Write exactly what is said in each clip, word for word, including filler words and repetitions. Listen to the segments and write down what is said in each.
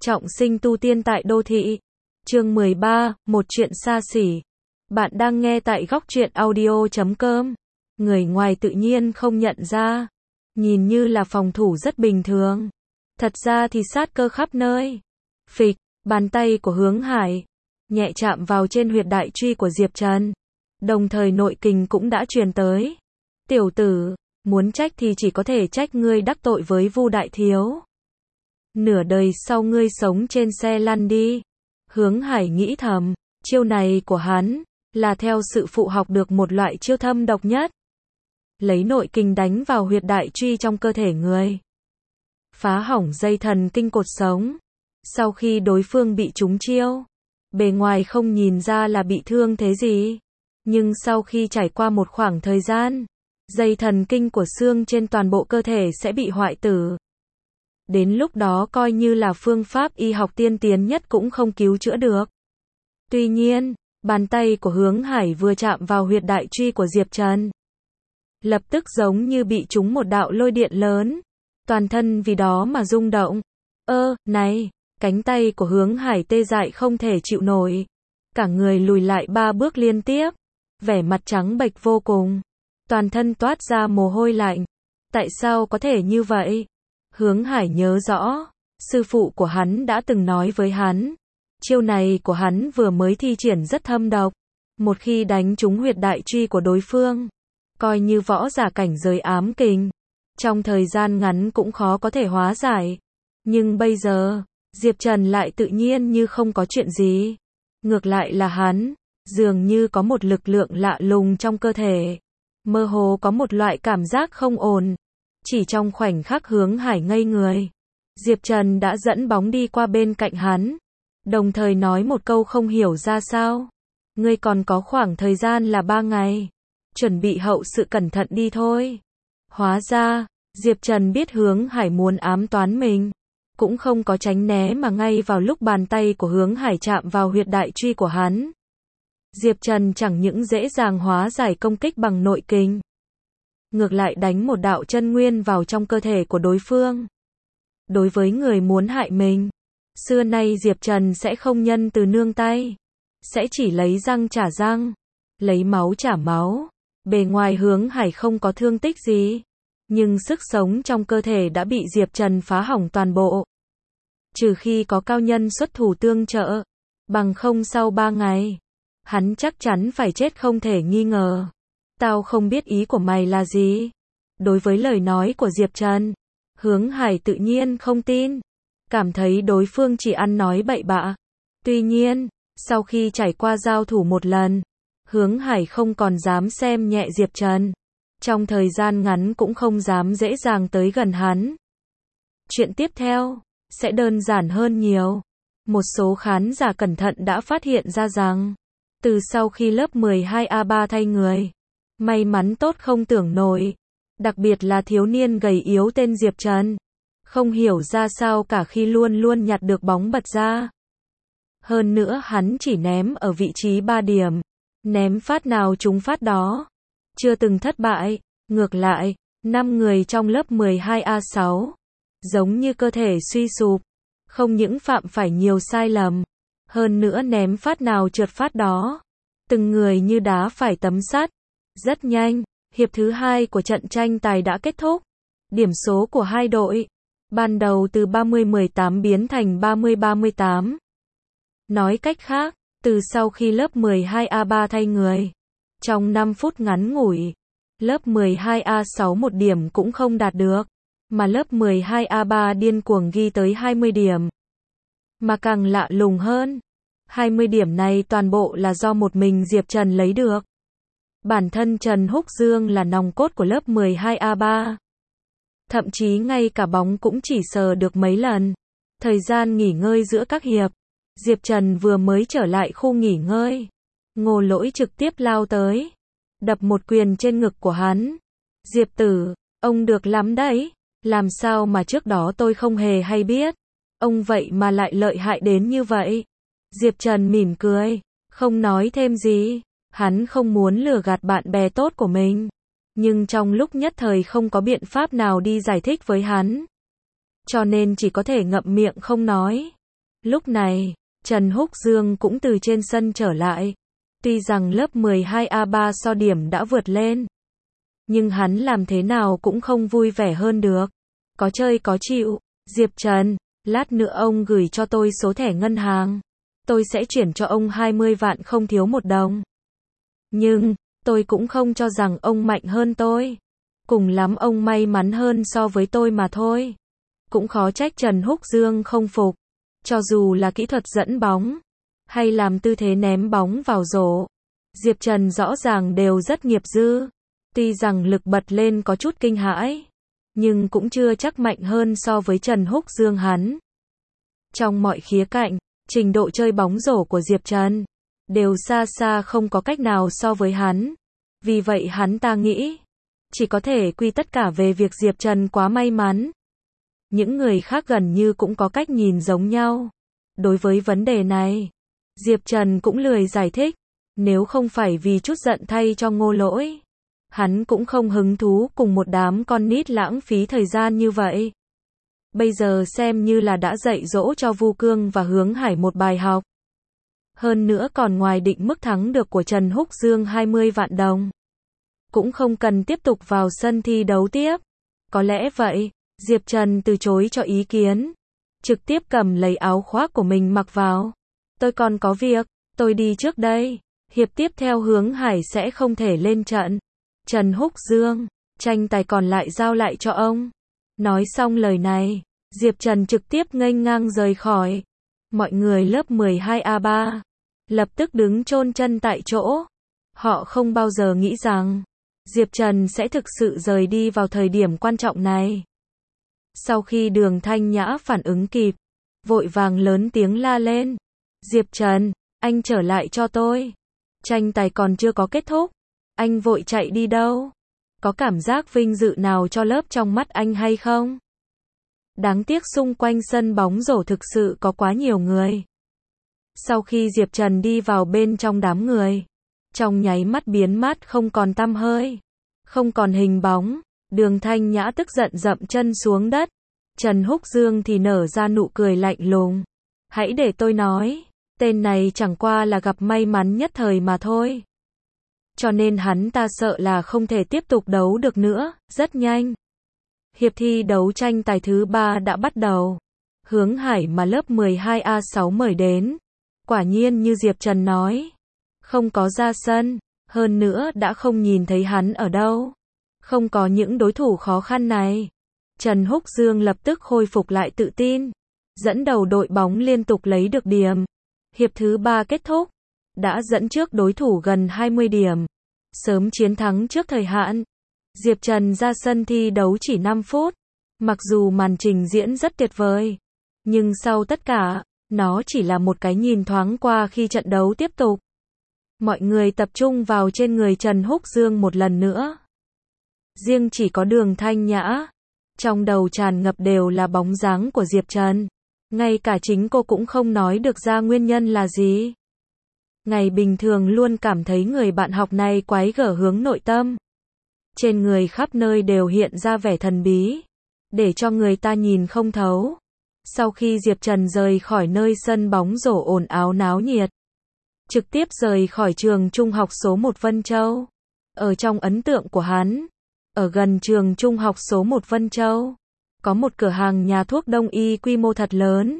Trọng sinh tu tiên tại đô thị. Chương mười ba, một chuyện xa xỉ. Bạn đang nghe tại góc truyện audio chấm com. Người ngoài tự nhiên không nhận ra. Nhìn như là phòng thủ rất bình thường. Thật ra thì sát cơ khắp nơi. Phịch, bàn tay của Hướng Hải nhẹ chạm vào trên huyệt đại truy của Diệp Trần. Đồng thời nội kình cũng đã truyền tới. Tiểu tử, muốn trách thì chỉ có thể trách ngươi đắc tội với Vu đại thiếu. Nửa đời sau ngươi sống trên xe lăn đi. Hướng Hải nghĩ thầm, chiêu này của hắn là theo sự phụ học được một loại chiêu thâm độc nhất. Lấy nội kình đánh vào huyệt đại truy trong cơ thể người. Phá hỏng dây thần kinh cột sống. Sau khi đối phương bị trúng chiêu, bề ngoài không nhìn ra là bị thương thế gì. Nhưng sau khi trải qua một khoảng thời gian, dây thần kinh của xương trên toàn bộ cơ thể sẽ bị hoại tử. Đến lúc đó coi như là phương pháp y học tiên tiến nhất cũng không cứu chữa được. Tuy nhiên, bàn tay của Hướng Hải vừa chạm vào huyệt đại truy của Diệp Trần. Lập tức giống như bị trúng một đạo lôi điện lớn. Toàn thân vì đó mà rung động. Ơ, này, cánh tay của Hướng Hải tê dại không thể chịu nổi. Cả người lùi lại ba bước liên tiếp. Vẻ mặt trắng bệch vô cùng. Toàn thân toát ra mồ hôi lạnh. Tại sao có thể như vậy? Hướng Hải nhớ rõ, sư phụ của hắn đã từng nói với hắn, chiêu này của hắn vừa mới thi triển rất thâm độc, một khi đánh trúng huyệt đại truy của đối phương, coi như võ giả cảnh giới ám kình, trong thời gian ngắn cũng khó có thể hóa giải. Nhưng bây giờ, Diệp Trần lại tự nhiên như không có chuyện gì. Ngược lại là hắn, dường như có một lực lượng lạ lùng trong cơ thể, mơ hồ có một loại cảm giác không ổn. Chỉ trong khoảnh khắc Hướng Hải ngây người, Diệp Trần đã dẫn bóng đi qua bên cạnh hắn, đồng thời nói một câu không hiểu ra sao. Ngươi còn có khoảng thời gian là ba ngày, chuẩn bị hậu sự cẩn thận đi thôi. Hóa ra, Diệp Trần biết Hướng Hải muốn ám toán mình, cũng không có tránh né mà ngay vào lúc bàn tay của Hướng Hải chạm vào huyệt đại truy của hắn. Diệp Trần chẳng những dễ dàng hóa giải công kích bằng nội kình, ngược lại đánh một đạo chân nguyên vào trong cơ thể của đối phương. Đối với người muốn hại mình, xưa nay Diệp Trần sẽ không nhân từ nương tay, sẽ chỉ lấy răng trả răng, lấy máu trả máu. Bề ngoài Hướng Hải không có thương tích gì, nhưng sức sống trong cơ thể đã bị Diệp Trần phá hỏng toàn bộ. Trừ khi có cao nhân xuất thủ tương trợ, bằng không sau ba ngày, hắn chắc chắn phải chết không thể nghi ngờ. Tao không biết ý của mày là gì. Đối với lời nói của Diệp Trần, Hướng Hải tự nhiên không tin, cảm thấy đối phương chỉ ăn nói bậy bạ. Tuy nhiên, sau khi trải qua giao thủ một lần, Hướng Hải không còn dám xem nhẹ Diệp Trần. Trong thời gian ngắn cũng không dám dễ dàng tới gần hắn. Chuyện tiếp theo sẽ đơn giản hơn nhiều. Một số khán giả cẩn thận đã phát hiện ra rằng, từ sau khi lớp mười hai A ba thay người, may mắn tốt không tưởng nổi. Đặc biệt là thiếu niên gầy yếu tên Diệp Trần. Không hiểu ra sao cả khi luôn luôn nhặt được bóng bật ra. Hơn nữa hắn chỉ ném ở vị trí ba điểm. Ném phát nào trúng phát đó. Chưa từng thất bại. Ngược lại, năm người trong lớp mười hai A sáu, giống như cơ thể suy sụp. Không những phạm phải nhiều sai lầm, hơn nữa ném phát nào trượt phát đó. Từng người như đá phải tấm sắt. Rất nhanh, hiệp thứ hai của trận tranh tài đã kết thúc. Điểm số của hai đội, ban đầu từ ba mươi mười tám biến thành ba mươi ba mươi tám. Nói cách khác, từ sau khi lớp mười hai A ba thay người, trong năm phút ngắn ngủi, lớp mười hai A sáu một điểm cũng không đạt được, mà lớp mười hai A ba điên cuồng ghi tới hai mươi điểm. Mà càng lạ lùng hơn, hai mươi điểm này toàn bộ là do một mình Diệp Trần lấy được. Bản thân Trần Húc Dương là nòng cốt của lớp mười hai A ba. Thậm chí ngay cả bóng cũng chỉ sờ được mấy lần. Thời gian nghỉ ngơi giữa các hiệp, Diệp Trần vừa mới trở lại khu nghỉ ngơi, Ngô Lỗi trực tiếp lao tới, đập một quyền trên ngực của hắn. Diệp tử, ông được lắm đấy, làm sao mà trước đó tôi không hề hay biết, ông vậy mà lại lợi hại đến như vậy. Diệp Trần mỉm cười, không nói thêm gì. Hắn không muốn lừa gạt bạn bè tốt của mình, nhưng trong lúc nhất thời không có biện pháp nào đi giải thích với hắn, cho nên chỉ có thể ngậm miệng không nói. Lúc này, Trần Húc Dương cũng từ trên sân trở lại. Tuy rằng lớp mười hai A ba so điểm đã vượt lên, nhưng hắn làm thế nào cũng không vui vẻ hơn được. Có chơi có chịu. Diệp Trần, lát nữa ông gửi cho tôi số thẻ ngân hàng. Tôi sẽ chuyển cho ông hai mươi vạn không thiếu một đồng. Nhưng, tôi cũng không cho rằng ông mạnh hơn tôi. Cùng lắm ông may mắn hơn so với tôi mà thôi. Cũng khó trách Trần Húc Dương không phục. Cho dù là kỹ thuật dẫn bóng, hay làm tư thế ném bóng vào rổ, Diệp Trần rõ ràng đều rất nghiệp dư. Tuy rằng lực bật lên có chút kinh hãi, nhưng cũng chưa chắc mạnh hơn so với Trần Húc Dương hắn. Trong mọi khía cạnh, trình độ chơi bóng rổ của Diệp Trần đều xa xa không có cách nào so với hắn. Vì vậy hắn ta nghĩ, chỉ có thể quy tất cả về việc Diệp Trần quá may mắn. Những người khác gần như cũng có cách nhìn giống nhau. Đối với vấn đề này, Diệp Trần cũng lười giải thích. Nếu không phải vì chút giận thay cho Ngô Lỗi, hắn cũng không hứng thú cùng một đám con nít lãng phí thời gian như vậy. Bây giờ xem như là đã dạy dỗ cho Vu Cương và Hướng Hải một bài học. Hơn nữa còn ngoài định mức thắng được của Trần Húc Dương hai mươi vạn đồng. Cũng không cần tiếp tục vào sân thi đấu tiếp. Có lẽ vậy, Diệp Trần từ chối cho ý kiến. Trực tiếp cầm lấy áo khoác của mình mặc vào. Tôi còn có việc, tôi đi trước đây. Hiệp tiếp theo Hướng Hải sẽ không thể lên trận. Trần Húc Dương, tranh tài còn lại giao lại cho ông. Nói xong lời này, Diệp Trần trực tiếp nghênh ngang rời khỏi. Mọi người lớp mười hai A ba lập tức đứng chôn chân tại chỗ. Họ không bao giờ nghĩ rằng Diệp Trần sẽ thực sự rời đi vào thời điểm quan trọng này. Sau khi Đường Thanh Nhã phản ứng kịp, vội vàng lớn tiếng la lên. Diệp Trần, anh trở lại cho tôi. Tranh tài còn chưa có kết thúc. Anh vội chạy đi đâu? Có cảm giác vinh dự nào cho lớp trong mắt anh hay không? Đáng tiếc xung quanh sân bóng rổ thực sự có quá nhiều người. Sau khi Diệp Trần đi vào bên trong đám người, trong nháy mắt biến mất không còn tăm hơi, không còn hình bóng. Đường Thanh Nhã tức giận dậm chân xuống đất. Trần Húc Dương thì nở ra nụ cười lạnh lùng. Hãy để tôi nói, tên này chẳng qua là gặp may mắn nhất thời mà thôi. Cho nên hắn ta sợ là không thể tiếp tục đấu được nữa. Rất nhanh, hiệp thi đấu tranh tài thứ ba đã bắt đầu. Hướng Hải mà lớp mười hai A sáu mời đến, quả nhiên như Diệp Trần nói, không có ra sân, hơn nữa đã không nhìn thấy hắn ở đâu. Không có những đối thủ khó khăn này, Trần Húc Dương lập tức khôi phục lại tự tin, dẫn đầu đội bóng liên tục lấy được điểm. Hiệp thứ ba kết thúc, đã dẫn trước đối thủ gần hai mươi điểm, sớm chiến thắng trước thời hạn. Diệp Trần ra sân thi đấu chỉ năm phút, mặc dù màn trình diễn rất tuyệt vời, nhưng sau tất cả, nó chỉ là một cái nhìn thoáng qua khi trận đấu tiếp tục. Mọi người tập trung vào trên người Trần Húc Dương một lần nữa. Riêng chỉ có Đường Thanh Nhã, trong đầu tràn ngập đều là bóng dáng của Diệp Trần. Ngay cả chính cô cũng không nói được ra nguyên nhân là gì. Ngày bình thường luôn cảm thấy người bạn học này quái gở hướng nội tâm. Trên người khắp nơi đều hiện ra vẻ thần bí, để cho người ta nhìn không thấu. Sau khi Diệp Trần rời khỏi nơi sân bóng rổ ồn ào náo nhiệt, trực tiếp rời khỏi trường trung học số một Vân Châu. Ở trong ấn tượng của hắn, ở gần trường trung học số một Vân Châu, có một cửa hàng nhà thuốc đông y quy mô thật lớn.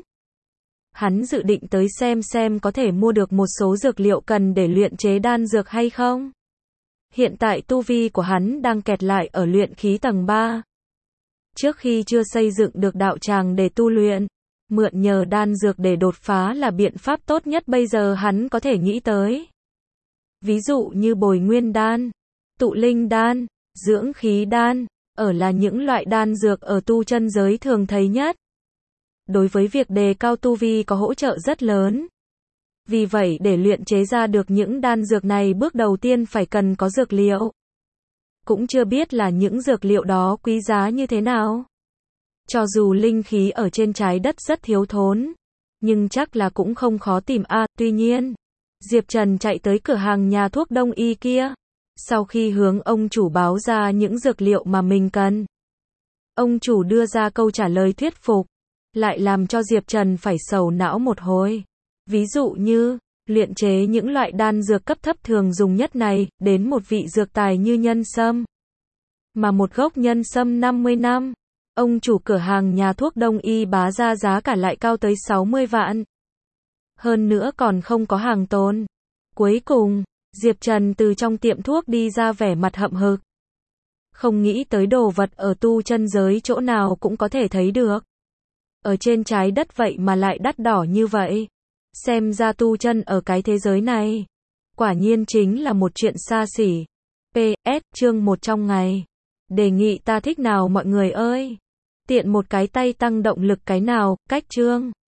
Hắn dự định tới xem xem có thể mua được một số dược liệu cần để luyện chế đan dược hay không. Hiện tại tu vi của hắn đang kẹt lại ở luyện khí tầng ba. Trước khi chưa xây dựng được đạo tràng để tu luyện, mượn nhờ đan dược để đột phá là biện pháp tốt nhất bây giờ hắn có thể nghĩ tới. Ví dụ như bồi nguyên đan, tụ linh đan, dưỡng khí đan, ở là những loại đan dược ở tu chân giới thường thấy nhất. Đối với việc đề cao tu vi có hỗ trợ rất lớn. Vì vậy để luyện chế ra được những đan dược này bước đầu tiên phải cần có dược liệu. Cũng chưa biết là những dược liệu đó quý giá như thế nào. Cho dù linh khí ở trên trái đất rất thiếu thốn, nhưng chắc là cũng không khó tìm a. À, tuy nhiên, Diệp Trần chạy tới cửa hàng nhà thuốc đông y kia. Sau khi hướng ông chủ báo ra những dược liệu mà mình cần, ông chủ đưa ra câu trả lời thuyết phục. lại làm cho Diệp Trần phải sầu não một hồi. Ví dụ như, luyện chế những loại đan dược cấp thấp thường dùng nhất này, đến một vị dược tài như nhân sâm. Mà một gốc nhân sâm năm mươi năm, ông chủ cửa hàng nhà thuốc Đông Y Bá ra giá cả lại cao tới sáu mươi vạn. Hơn nữa còn không có hàng tồn. Cuối cùng, Diệp Trần từ trong tiệm thuốc đi ra vẻ mặt hậm hực. Không nghĩ tới đồ vật ở tu chân giới chỗ nào cũng có thể thấy được. Ở trên trái đất vậy mà lại đắt đỏ như vậy. Xem ra tu chân ở cái thế giới này, quả nhiên chính là một chuyện xa xỉ. pê ét chương một trong ngày. Đề nghị ta thích nào mọi người ơi. Tiện một cái tay tăng động lực cái nào, cách chương.